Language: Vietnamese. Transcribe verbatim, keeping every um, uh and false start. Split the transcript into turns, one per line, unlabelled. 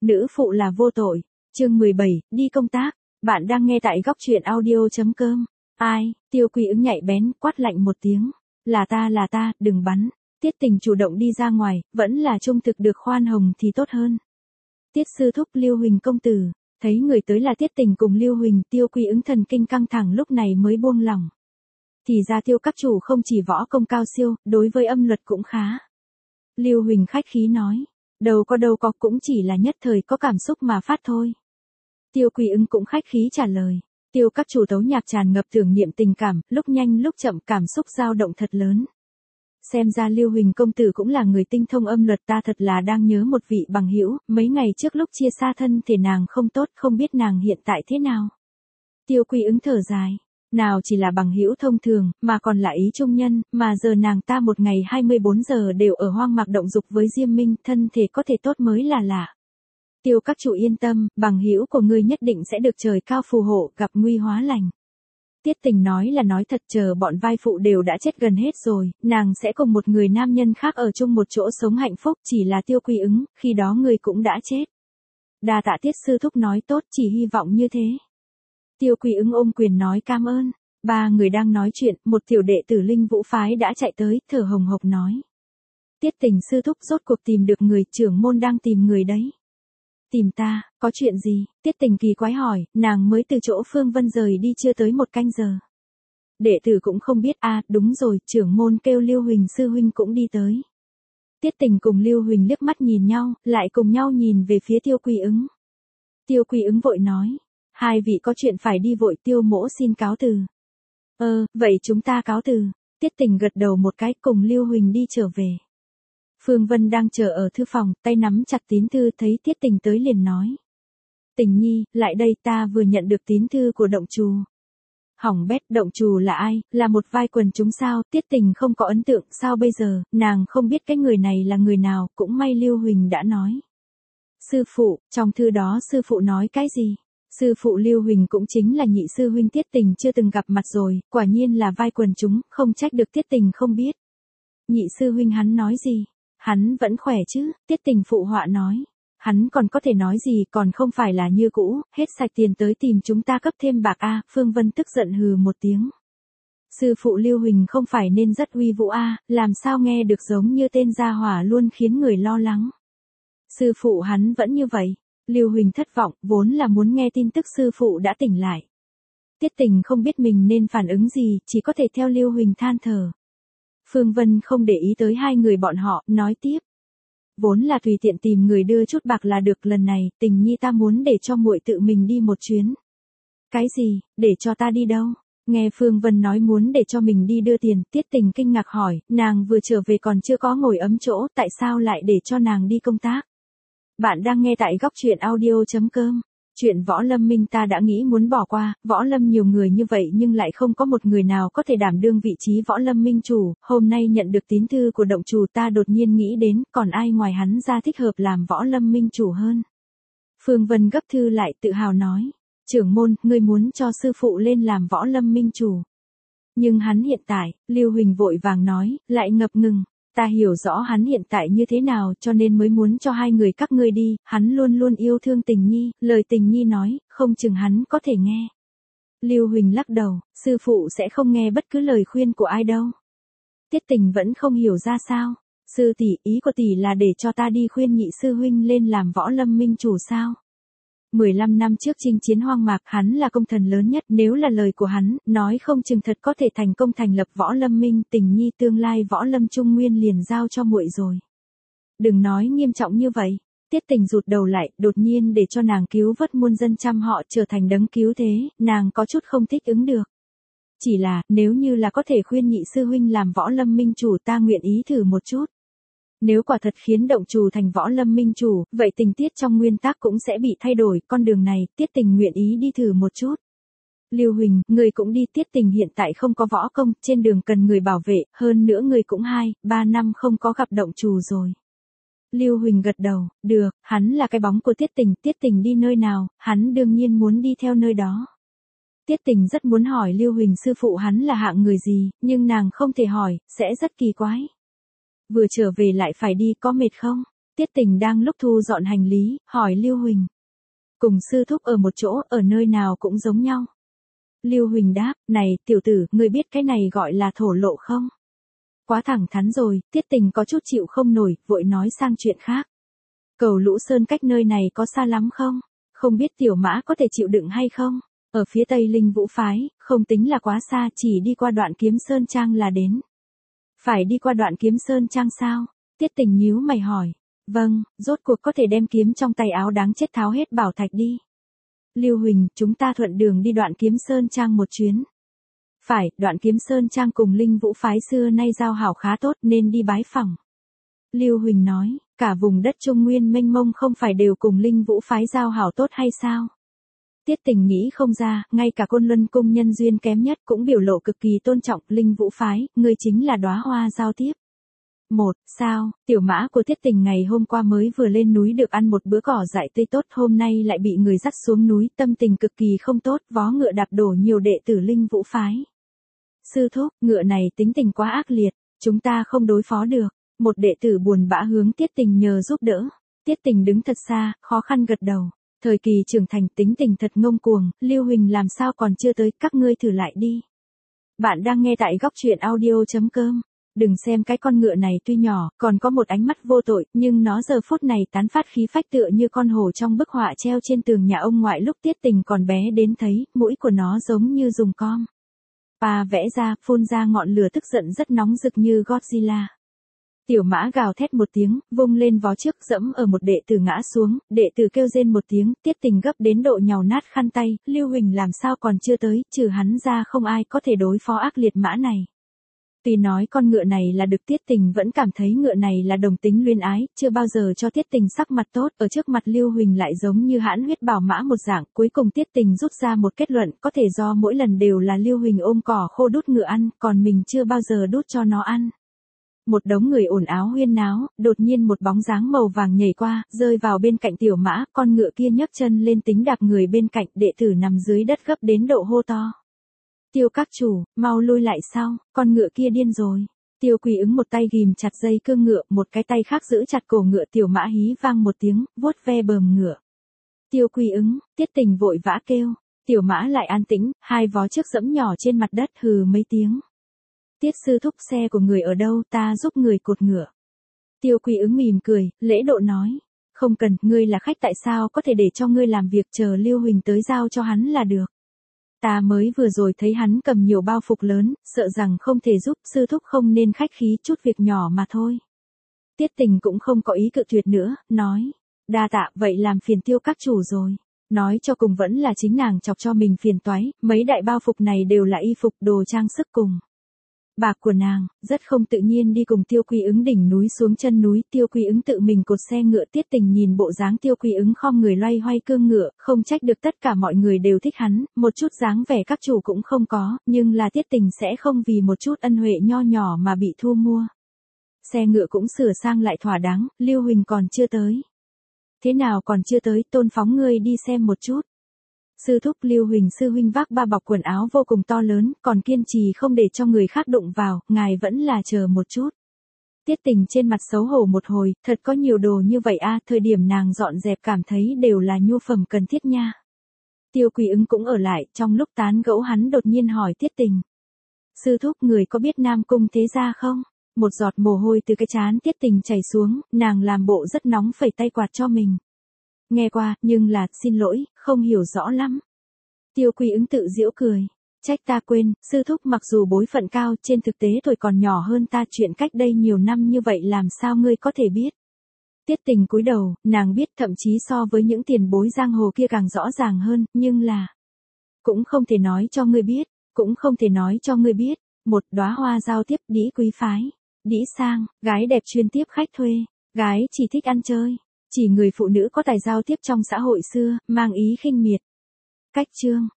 Nữ phụ là vô tội. Chương mười bảy, đi công tác. Bạn đang nghe tại góc truyện audio.com. Ai? Tiêu Quý Ứng nhạy bén, quát lạnh một tiếng. Là ta là ta, đừng bắn. Tiết Tình chủ động đi ra ngoài, vẫn là trung thực được khoan hồng thì tốt hơn. Tiết sư thúc Lưu Huỳnh công tử, thấy người tới là Tiết Tình cùng Lưu Huỳnh, Tiêu Quý Ứng thần kinh căng thẳng lúc này mới buông lỏng. Thì ra Tiêu các chủ không chỉ võ công cao siêu, đối với âm luật cũng khá. Lưu Huỳnh khách khí nói, đâu có đâu có, cũng chỉ là nhất thời có cảm xúc mà phát thôi. Tiêu Quý Ứng cũng khách khí trả lời, Tiêu các chủ tấu nhạc tràn ngập tưởng niệm tình cảm, lúc nhanh lúc chậm, cảm xúc dao động thật lớn. Xem ra Lưu Huỳnh công tử cũng là người tinh thông âm luật, ta thật là đang nhớ một vị bằng hữu, mấy ngày trước lúc chia xa thân thể nàng không tốt, không biết nàng hiện tại thế nào. Tiêu Quý Ứng thở dài, nào chỉ là bằng hữu thông thường, mà còn là ý trung nhân, mà giờ nàng ta một ngày hai mươi bốn giờ đều ở hoang mạc động dục với Diêm Minh, thân thể có thể tốt mới là lạ. Tiêu các chủ yên tâm, bằng hữu của ngươi nhất định sẽ được trời cao phù hộ, gặp nguy hóa lành. Tiết Tình nói là nói thật, chờ bọn vai phụ đều đã chết gần hết rồi, nàng sẽ cùng một người nam nhân khác ở chung một chỗ sống hạnh phúc, chỉ là Tiêu Quý Ứng, khi đó ngươi cũng đã chết. Đa tạ Tiết sư thúc nói tốt, chỉ hy vọng như thế. Tiêu Quý Ứng ôm quyền nói cảm ơn. Ba người đang nói chuyện, một tiểu đệ tử Linh Vũ phái đã chạy tới, thở hồng hộc nói. Tiết Tình sư thúc rốt cuộc tìm được người, trưởng môn đang tìm người đấy. Tìm ta, có chuyện gì? Tiết Tình kỳ quái hỏi, nàng mới từ chỗ Phương Vân rời đi chưa tới một canh giờ. Đệ tử cũng không biết, a, à, đúng rồi, trưởng môn kêu Lưu Huỳnh sư huynh cũng đi tới. Tiết Tình cùng Lưu Huỳnh liếc mắt nhìn nhau, lại cùng nhau nhìn về phía Tiêu Quý Ứng. Tiêu Quý Ứng vội nói, hai vị có chuyện phải đi vội, Tiêu mỗ xin cáo từ. Ờ, vậy chúng ta cáo từ. Tiết Tình gật đầu một cái, cùng Lưu Huỳnh đi trở về. Phương Vân đang chờ ở thư phòng, tay nắm chặt tín thư, thấy Tiết Tình tới liền nói. Tình nhi, lại đây, ta vừa nhận được tín thư của động trù. Hỏng bét, động trù là ai, là một vai quần chúng sao? Tiết Tình không có ấn tượng, sao bây giờ, nàng không biết cái người này là người nào, cũng may Lưu Huỳnh đã nói. Sư phụ, trong thư đó sư phụ nói cái gì? Sư phụ Lưu Huỳnh cũng chính là nhị sư huynh Tiết Tình chưa từng gặp mặt rồi, quả nhiên là vai quần chúng, không trách được Tiết Tình không biết. Nhị sư huynh hắn nói gì? Hắn vẫn khỏe chứ? Tiết Tình phụ họa nói. Hắn còn có thể nói gì, còn không phải là như cũ, hết sạch tiền tới tìm chúng ta cấp thêm bạc a. Phương Vân tức giận hừ một tiếng. Sư phụ Lưu Huỳnh không phải nên rất uy vũ a, làm sao nghe được giống như tên gia hỏa luôn khiến người lo lắng. Sư phụ hắn vẫn như vậy. Lưu Huỳnh thất vọng, vốn là muốn nghe tin tức sư phụ đã tỉnh lại. Tiết Tình không biết mình nên phản ứng gì, chỉ có thể theo Lưu Huỳnh than thở. Phương Vân không để ý tới hai người bọn họ, nói tiếp. Vốn là tùy tiện tìm người đưa chút bạc là được, lần này, Tình nhi ta muốn để cho muội tự mình đi một chuyến. Cái gì, để cho ta đi đâu? Nghe Phương Vân nói muốn để cho mình đi đưa tiền, Tiết Tình kinh ngạc hỏi, nàng vừa trở về còn chưa có ngồi ấm chỗ, tại sao lại để cho nàng đi công tác? Bạn đang nghe tại góc truyện audio.com. Chuyện Võ Lâm Minh ta đã nghĩ muốn bỏ qua, Võ Lâm nhiều người như vậy nhưng lại không có một người nào có thể đảm đương vị trí Võ Lâm Minh chủ, hôm nay nhận được tín thư của động chủ ta đột nhiên nghĩ đến, còn ai ngoài hắn ra thích hợp làm Võ Lâm Minh chủ hơn. Phương Vân gấp thư lại tự hào nói, trưởng môn, ngươi muốn cho sư phụ lên làm Võ Lâm Minh chủ. Nhưng hắn hiện tại, Lưu Huỳnh vội vàng nói, lại ngập ngừng. Ta hiểu rõ hắn hiện tại như thế nào cho nên mới muốn cho hai người các ngươi đi, hắn luôn luôn yêu thương Tình nhi, lời Tình nhi nói, không chừng hắn có thể nghe. Lưu Huỳnh lắc đầu, sư phụ sẽ không nghe bất cứ lời khuyên của ai đâu. Tiết Tình vẫn không hiểu ra sao. Sư tỷ, ý của tỷ là để cho ta đi khuyên nhị sư huynh lên làm Võ Lâm Minh chủ sao? mười lăm năm trước chinh chiến hoang mạc, hắn là công thần lớn nhất, nếu là lời của hắn, nói không chừng thật có thể thành công thành lập Võ Lâm Minh, Tình nhi tương lai Võ Lâm Trung Nguyên liền giao cho muội rồi. Đừng nói nghiêm trọng như vậy. Tiết Tình rụt đầu lại, đột nhiên để cho nàng cứu vớt muôn dân trăm họ trở thành đấng cứu thế, nàng có chút không thích ứng được. Chỉ là, nếu như là có thể khuyên nhị sư huynh làm Võ Lâm Minh chủ, ta nguyện ý thử một chút. Nếu quả thật khiến động chủ thành Võ Lâm Minh chủ, vậy tình tiết trong nguyên tác cũng sẽ bị thay đổi, con đường này, Tiết Tình nguyện ý đi thử một chút. Lưu Huỳnh, người cũng đi, Tiết Tình hiện tại không có võ công, trên đường cần người bảo vệ, hơn nữa người cũng hai, ba năm không có gặp động chủ rồi. Lưu Huỳnh gật đầu, được, hắn là cái bóng của Tiết Tình, Tiết Tình đi nơi nào, hắn đương nhiên muốn đi theo nơi đó. Tiết Tình rất muốn hỏi Lưu Huỳnh sư phụ hắn là hạng người gì, nhưng nàng không thể hỏi, sẽ rất kỳ quái. Vừa trở về lại phải đi, có mệt không? Tiết Tình đang lúc thu dọn hành lý, hỏi Lưu Huỳnh. Cùng sư thúc ở một chỗ, ở nơi nào cũng giống nhau. Lưu Huỳnh đáp, này, tiểu tử, ngươi biết cái này gọi là thổ lộ không? Quá thẳng thắn rồi, Tiết Tình có chút chịu không nổi, vội nói sang chuyện khác. Cầu Lũ Sơn cách nơi này có xa lắm không? Không biết tiểu mã có thể chịu đựng hay không? Ở phía tây Linh Vũ Phái, không tính là quá xa, chỉ đi qua đoạn Kiếm Sơn Trang là đến. Phải đi qua đoạn Kiếm Sơn Trang sao? Tiết Tình nhíu mày hỏi. Vâng, rốt cuộc có thể đem kiếm trong tay áo đáng chết tháo hết bảo thạch đi. Lưu Huỳnh, chúng ta thuận đường đi đoạn Kiếm Sơn Trang một chuyến. Phải, đoạn Kiếm Sơn Trang cùng Linh Vũ Phái xưa nay giao hảo khá tốt nên đi bái phỏng. Lưu Huỳnh nói, cả vùng đất Trung Nguyên mênh mông không phải đều cùng Linh Vũ Phái giao hảo tốt hay sao? Tiết Tình nghĩ không ra, ngay cả Côn Luân cung nhân duyên kém nhất cũng biểu lộ cực kỳ tôn trọng Linh Vũ Phái, người chính là đóa hoa giao tiếp. Một, sao, tiểu mã của Tiết Tình ngày hôm qua mới vừa lên núi được ăn một bữa cỏ dại tươi tốt, hôm nay lại bị người dắt xuống núi, tâm tình cực kỳ không tốt, vó ngựa đạp đổ nhiều đệ tử Linh Vũ Phái. Sư thúc, ngựa này tính tình quá ác liệt, chúng ta không đối phó được. Một đệ tử buồn bã hướng Tiết Tình nhờ giúp đỡ. Tiết Tình đứng thật xa, khó khăn gật đầu. Thời kỳ trưởng thành tính tình thật ngông cuồng, Lưu Huỳnh làm sao còn chưa tới, các ngươi thử lại đi. Bạn đang nghe tại góc truyện audio.com. Đừng xem cái con ngựa này tuy nhỏ, còn có một ánh mắt vô tội, nhưng nó giờ phút này tán phát khí phách tựa như con hổ trong bức họa treo trên tường nhà ông ngoại lúc Tiết Tình còn bé đến thấy, mũi của nó giống như dùng com. Pa vẽ ra, phun ra ngọn lửa tức giận rất nóng rực như Godzilla. Tiểu mã gào thét một tiếng, vung lên vó trước dẫm ở một đệ tử ngã xuống, đệ tử kêu rên một tiếng, Tiết Tình gấp đến độ nhàu nát khăn tay, Lưu Huỳnh làm sao còn chưa tới, trừ hắn ra không ai có thể đối phó ác liệt mã này. Tuy nói con ngựa này là đực, Tiết Tình vẫn cảm thấy ngựa này là đồng tính luyến ái, chưa bao giờ cho Tiết Tình sắc mặt tốt, ở trước mặt Lưu Huỳnh lại giống như hãn huyết bảo mã một dạng, cuối cùng Tiết Tình rút ra một kết luận, có thể do mỗi lần đều là Lưu Huỳnh ôm cỏ khô đút ngựa ăn, còn mình chưa bao giờ đút cho nó ăn. Một đống người ồn áo huyên náo, đột nhiên một bóng dáng màu vàng nhảy qua, rơi vào bên cạnh tiểu mã, con ngựa kia nhấc chân lên tính đạp người bên cạnh, đệ tử nằm dưới đất gấp đến độ hô to. Tiêu các chủ, mau lui lại sau, con ngựa kia điên rồi. Tiêu Quỳ Ứng một tay ghìm chặt dây cương ngựa, một cái tay khác giữ chặt cổ ngựa, tiểu mã hí vang một tiếng, vuốt ve bờm ngựa. Tiêu Quỳ Ứng, Tiết Tình vội vã kêu, tiểu mã lại an tĩnh, hai vó trước giẫm nhỏ trên mặt đất hừ mấy tiếng. Tiết sư thúc, xe của người ở đâu, ta giúp người cột ngựa. Tiêu Quỳ Ứng mỉm cười, lễ độ nói, không cần, ngươi là khách tại sao có thể để cho ngươi làm việc, chờ Lưu Huỳnh tới giao cho hắn là được. Ta mới vừa rồi thấy hắn cầm nhiều bao phục lớn, sợ rằng không thể giúp, sư thúc không nên khách khí, chút việc nhỏ mà thôi. Tiết Tình cũng không có ý cự tuyệt nữa, nói, đa tạ, vậy làm phiền Tiêu các chủ rồi. Nói cho cùng vẫn là chính nàng chọc cho mình phiền toái, mấy đại bao phục này đều là y phục đồ trang sức cùng bạc của nàng, rất không tự nhiên đi cùng Tiêu Quỳ Ứng đỉnh núi xuống chân núi, Tiêu Quỳ Ứng tự mình cột xe ngựa. Tiết Tình nhìn bộ dáng Tiêu Quỳ Ứng khom người loay hoay cương ngựa, không trách được tất cả mọi người đều thích hắn, một chút dáng vẻ các chủ cũng không có, nhưng là Tiết Tình sẽ không vì một chút ân huệ nho nhỏ mà bị thu mua. Xe ngựa cũng sửa sang lại thỏa đáng, Lưu Huỳnh còn chưa tới. Thế nào còn chưa tới, Tôn phóng ngươi đi xem một chút. Sư thúc. Lưu Huỳnh sư huynh vác ba bọc quần áo vô cùng to lớn, còn kiên trì không để cho người khác đụng vào, ngài vẫn là chờ một chút. Tiết Tình trên mặt xấu hổ một hồi, thật có nhiều đồ như vậy a, thời điểm nàng dọn dẹp cảm thấy đều là nhu phẩm cần thiết nha. Tiêu Quỳ Ứng cũng ở lại, trong lúc tán gẫu hắn đột nhiên hỏi Tiết Tình. Sư thúc, người có biết Nam Cung thế gia không? Một giọt mồ hôi từ cái trán Tiết Tình chảy xuống, nàng làm bộ rất nóng phẩy tay quạt cho mình. Nghe qua, nhưng là, xin lỗi, không hiểu rõ lắm. Tiêu Quỳ Ứng tự giễu cười. Trách ta quên, sư thúc mặc dù bối phận cao, trên thực tế tuổi còn nhỏ hơn ta, chuyện cách đây nhiều năm như vậy làm sao ngươi có thể biết. Tiết Tình cúi đầu, nàng biết thậm chí so với những tiền bối giang hồ kia càng rõ ràng hơn, nhưng là cũng không thể nói cho ngươi biết, cũng không thể nói cho ngươi biết. Một đóa hoa giao tiếp, đĩ quý phái, đĩ sang, gái đẹp chuyên tiếp khách thuê, gái chỉ thích ăn chơi, chỉ người phụ nữ có tài giao tiếp trong xã hội xưa, mang ý khinh miệt. Cách chương